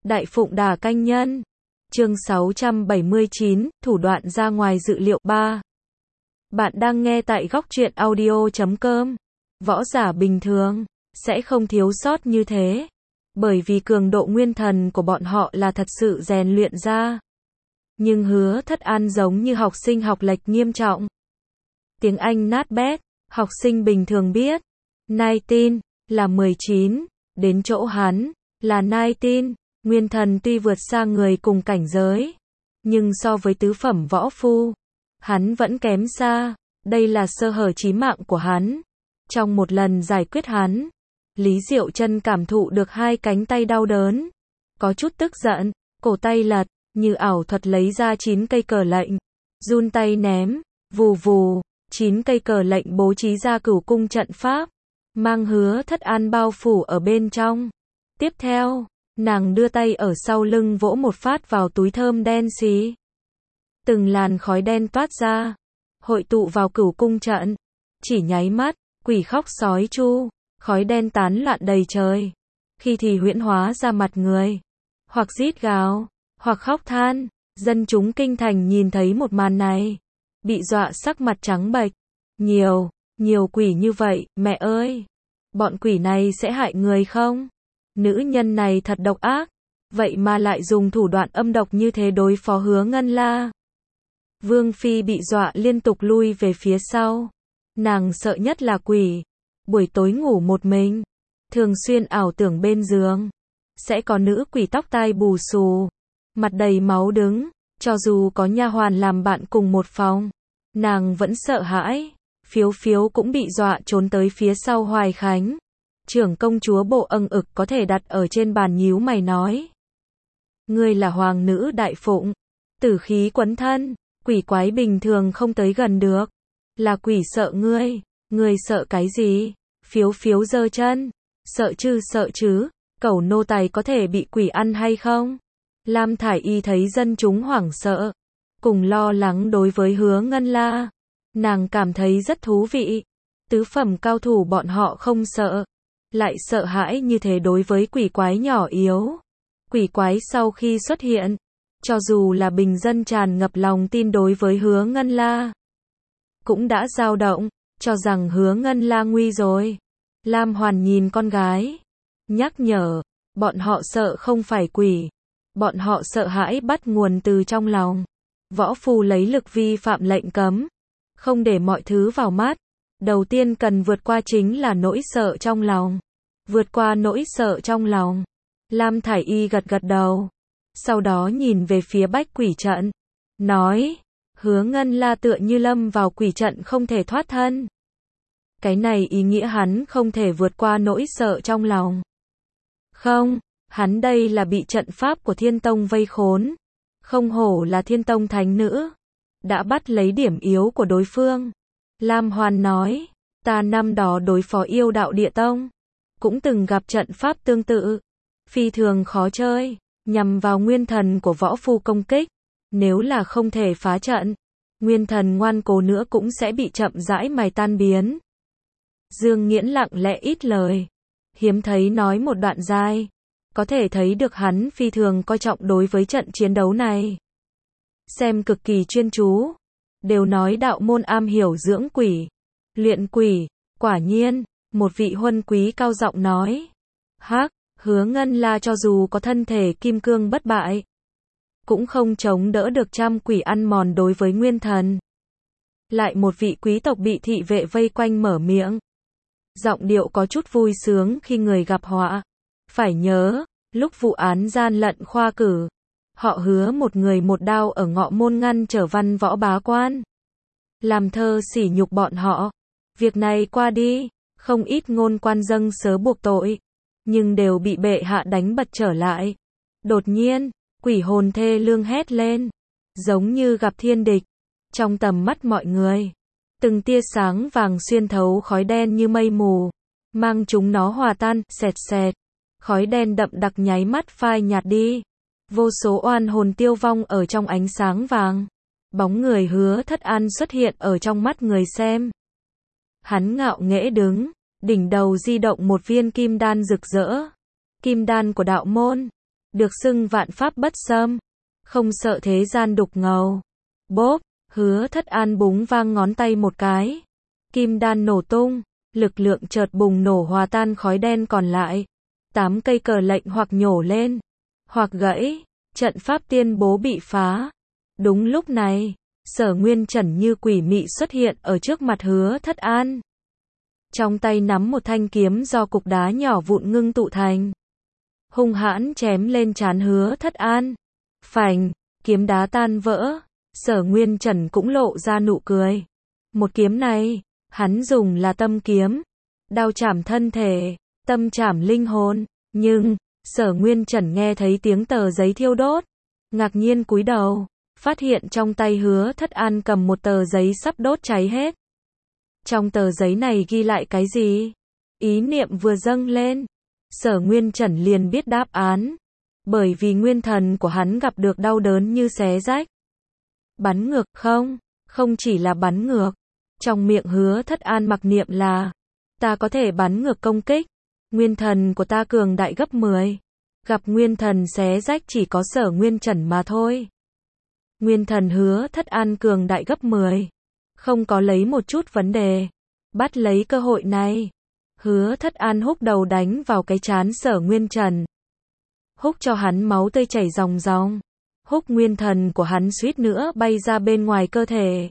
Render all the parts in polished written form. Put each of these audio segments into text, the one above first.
Đại Phụng Đà Canh Nhân. Chương 679, thủ đoạn ra ngoài dự liệu 3. Bạn đang nghe tại góc truyện audio.com. Võ giả bình thường sẽ không thiếu sót như thế, bởi vì cường độ nguyên thần của bọn họ là thật sự rèn luyện ra. Nhưng Hứa Thất An giống như học sinh học lệch nghiêm trọng. Tiếng Anh nát bét, học sinh bình thường biết 19 là 19, đến chỗ hắn là 19, nguyên thần tuy vượt xa người cùng cảnh giới, nhưng so với tứ phẩm võ phu, hắn vẫn kém xa, đây là sơ hở chí mạng của hắn. Trong một lần giải quyết hắn, Lý Diệu Chân cảm thụ được hai cánh tay đau đớn, có chút tức giận, cổ tay lật, như ảo thuật lấy ra 9 cây cờ lệnh, run tay ném, vù vù, 9 cây cờ lệnh bố trí ra cửu cung trận pháp, mang Hứa Thất An bao phủ ở bên trong. Tiếp theo, nàng đưa tay ở sau lưng vỗ một phát vào túi thơm đen xì. Từng làn khói đen toát ra, hội tụ vào cửu cung trận. Chỉ nháy mắt, quỷ khóc sói chu, khói đen tán loạn đầy trời. Khi thì huyễn hóa ra mặt người, hoặc rít gào, hoặc khóc than. Dân chúng kinh thành nhìn thấy một màn này, bị dọa sắc mặt trắng bệch. Nhiều quỷ như vậy, mẹ ơi! Bọn quỷ này sẽ hại người không? Nữ nhân này thật độc ác, vậy mà lại dùng thủ đoạn âm độc như thế đối phó Hứa Ngân La. Vương Phi bị dọa liên tục lui về phía sau. Nàng sợ nhất là quỷ. Buổi tối ngủ một mình, thường xuyên ảo tưởng bên giường sẽ có nữ quỷ tóc tai bù xù, mặt đầy máu đứng. Cho dù có nha hoàn làm bạn cùng một phòng, nàng vẫn sợ hãi. Phiếu Phiếu cũng bị dọa trốn tới phía sau Hoài Khánh. Trưởng công chúa Bộ Âng ực có thể đặt ở trên bàn nhíu mày nói: ngươi là hoàng nữ Đại Phụng, tử khí quấn thân, quỷ quái bình thường không tới gần được. Là quỷ sợ ngươi sợ cái gì? Phiếu Phiếu giơ chân, sợ chứ, cẩu nô tài có thể bị quỷ ăn hay không? Lam Thải Y thấy dân chúng hoảng sợ, cùng lo lắng đối với Hứa Ngân La. Nàng cảm thấy rất thú vị. Tứ phẩm cao thủ bọn họ không sợ, lại sợ hãi như thế đối với quỷ quái nhỏ yếu. Quỷ quái sau khi xuất hiện, cho dù là bình dân tràn ngập lòng tin đối với Hứa Ngân La, cũng đã dao động, cho rằng Hứa Ngân La nguy rồi. Lam Hoàn nhìn con gái, nhắc nhở, bọn họ sợ không phải quỷ, bọn họ sợ hãi bắt nguồn từ trong lòng. Võ phu lấy lực vi phạm lệnh cấm, không để mọi thứ vào mắt. Đầu tiên cần vượt qua chính là nỗi sợ trong lòng. Vượt qua nỗi sợ trong lòng. Lam Thải Y gật đầu. Sau đó nhìn về phía bách quỷ trận, nói: Hứa Ngân La tựa như lâm vào quỷ trận không thể thoát thân. Cái này ý nghĩa hắn không thể vượt qua nỗi sợ trong lòng. Không, hắn đây là bị trận pháp của Thiên Tông vây khốn. Không hổ là Thiên Tông thánh nữ, đã bắt lấy điểm yếu của đối phương. Lam Hoàn nói: ta năm đó đối phó Yêu Đạo Địa Tông, cũng từng gặp trận pháp tương tự, phi thường khó chơi, nhằm vào nguyên thần của võ phu công kích. Nếu là không thể phá trận, nguyên thần ngoan cố nữa cũng sẽ bị chậm rãi mài tan biến. Dương Nghiễn lặng lẽ ít lời, hiếm thấy nói một đoạn dài, có thể thấy được hắn phi thường coi trọng đối với trận chiến đấu này. Xem cực kỳ chuyên chú. Đều nói đạo môn am hiểu dưỡng quỷ, luyện quỷ. Quả nhiên, một vị huân quý cao giọng nói: hắc, Hứa Ngân La cho dù có thân thể kim cương bất bại, cũng không chống đỡ được trăm quỷ ăn mòn đối với nguyên thần. Lại một vị quý tộc bị thị vệ vây quanh mở miệng, giọng điệu có chút vui sướng khi người gặp họa. Phải nhớ, lúc vụ án gian lận khoa cử, họ Hứa một người một đao ở Ngọ Môn ngăn trở Văn Võ bá quan, làm thơ sỉ nhục bọn họ. Việc này qua đi, không ít ngôn quan dâng sớ buộc tội, nhưng đều bị bệ hạ đánh bật trở lại. Đột nhiên, quỷ hồn thê lương hét lên, giống như gặp thiên địch. Trong tầm mắt mọi người, từng tia sáng vàng xuyên thấu khói đen như mây mù, mang chúng nó hòa tan, xẹt xẹt. Khói đen đậm đặc nháy mắt phai nhạt đi. Vô số oan hồn tiêu vong ở trong ánh sáng vàng. Bóng người Hứa Thất An xuất hiện ở trong mắt người xem. Hắn ngạo nghễ đứng, đỉnh đầu di động một viên kim đan rực rỡ. Kim đan của đạo môn. được xưng vạn pháp bất xâm, không sợ thế gian đục ngầu. Bốp, Hứa Thất An búng vang ngón tay một cái. Kim đan nổ tung, lực lượng chợt bùng nổ hòa tan khói đen còn lại. 8 cây cờ lệnh hoặc nhổ lên, hoặc gãy, trận pháp tuyên bố bị phá. Đúng lúc này, Sở Nguyên Trần như quỷ mị xuất hiện ở trước mặt Hứa Thất An. Trong tay nắm một thanh kiếm do cục đá nhỏ vụn ngưng tụ thành. Hung hãn chém lên trán Hứa Thất An. Phành, kiếm đá tan vỡ, Sở Nguyên Trần cũng lộ ra nụ cười. Một kiếm này, hắn dùng là tâm kiếm, đao chảm thân thể, tâm chảm linh hồn, nhưng Sở Nguyên Trần nghe thấy tiếng tờ giấy thiêu đốt, ngạc nhiên cúi đầu, phát hiện trong tay Hứa Thất An cầm một tờ giấy sắp đốt cháy hết. Trong tờ giấy này ghi lại cái gì? Ý niệm vừa dâng lên, Sở Nguyên Trần liền biết đáp án, bởi vì nguyên thần của hắn gặp được đau đớn như xé rách. Bắn ngược không, không chỉ là bắn ngược. Trong miệng Hứa Thất An mặc niệm là, ta có thể bắn ngược công kích, nguyên thần của ta cường đại gấp 10. Gặp nguyên thần xé rách chỉ có Sở Nguyên Trần mà thôi. Nguyên thần Hứa Thất An cường đại gấp 10. Không có lấy một chút vấn đề. Bắt lấy cơ hội này. Hứa Thất An húc đầu đánh vào cái trán Sở Nguyên Trần. Húc cho hắn máu tươi chảy ròng ròng. Húc nguyên thần của hắn suýt nữa bay ra bên ngoài cơ thể.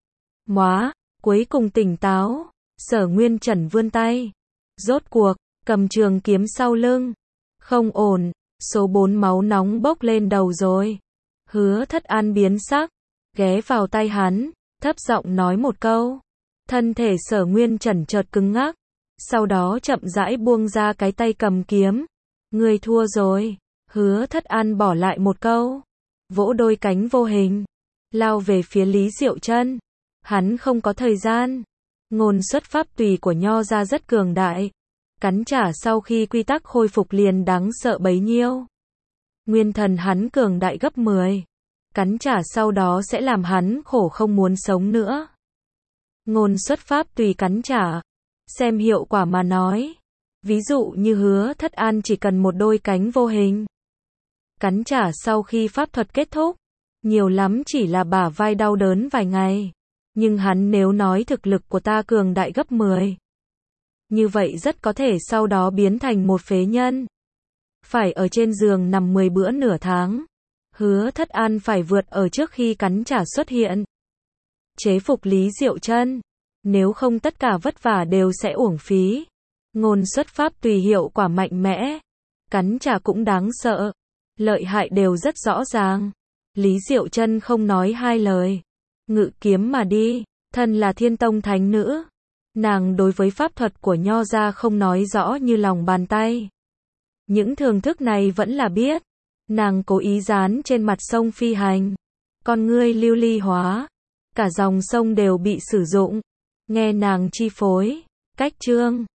Móa, cuối cùng tỉnh táo. Sở Nguyên Trần vươn tay. Rốt cuộc, cầm trường kiếm sau lưng. Không ổn, số 4 máu nóng bốc lên đầu rồi. Hứa Thất An biến sắc, ghé vào tay hắn, thấp giọng nói một câu. Thân thể Sở Nguyên Trần chợt cứng ngắc, sau đó chậm rãi buông ra cái tay cầm kiếm. Ngươi thua rồi. Hứa Thất An bỏ lại một câu, vỗ đôi cánh vô hình, lao về phía Lý Diệu Chân. Hắn không có thời gian. Ngôn xuất pháp tùy của Nho ra rất cường đại. Cắn trả sau khi quy tắc khôi phục liền đáng sợ bấy nhiêu. Nguyên thần hắn cường đại gấp 10. Cắn trả sau đó sẽ làm hắn khổ không muốn sống nữa. Ngôn xuất pháp tùy cắn trả. Xem hiệu quả mà nói. Ví dụ như Hứa Thất An chỉ cần một đôi cánh vô hình. Cắn trả sau khi pháp thuật kết thúc. Nhiều lắm chỉ là bả vai đau đớn vài ngày. Nhưng hắn nếu nói thực lực của ta cường đại gấp 10. Như vậy rất có thể sau đó biến thành một phế nhân. Phải ở trên giường nằm 10 bữa nửa tháng. Hứa Thất An phải vượt ở trước khi cắn trả xuất hiện. Chế phục Lý Diệu Chân. Nếu không tất cả vất vả đều sẽ uổng phí. Ngôn xuất pháp tùy hiệu quả mạnh mẽ. Cắn trả cũng đáng sợ. Lợi hại đều rất rõ ràng. Lý Diệu Chân không nói hai lời. Ngự kiếm mà đi. Thân là Thiên Tông thánh nữ. Nàng đối với pháp thuật của Nho ra không nói rõ như lòng bàn tay. Những thưởng thức này vẫn là biết. Nàng cố ý dán trên mặt sông phi hành. Con ngươi lưu ly hóa. Cả dòng sông đều bị sử dụng. Nghe nàng chi phối. Cách chương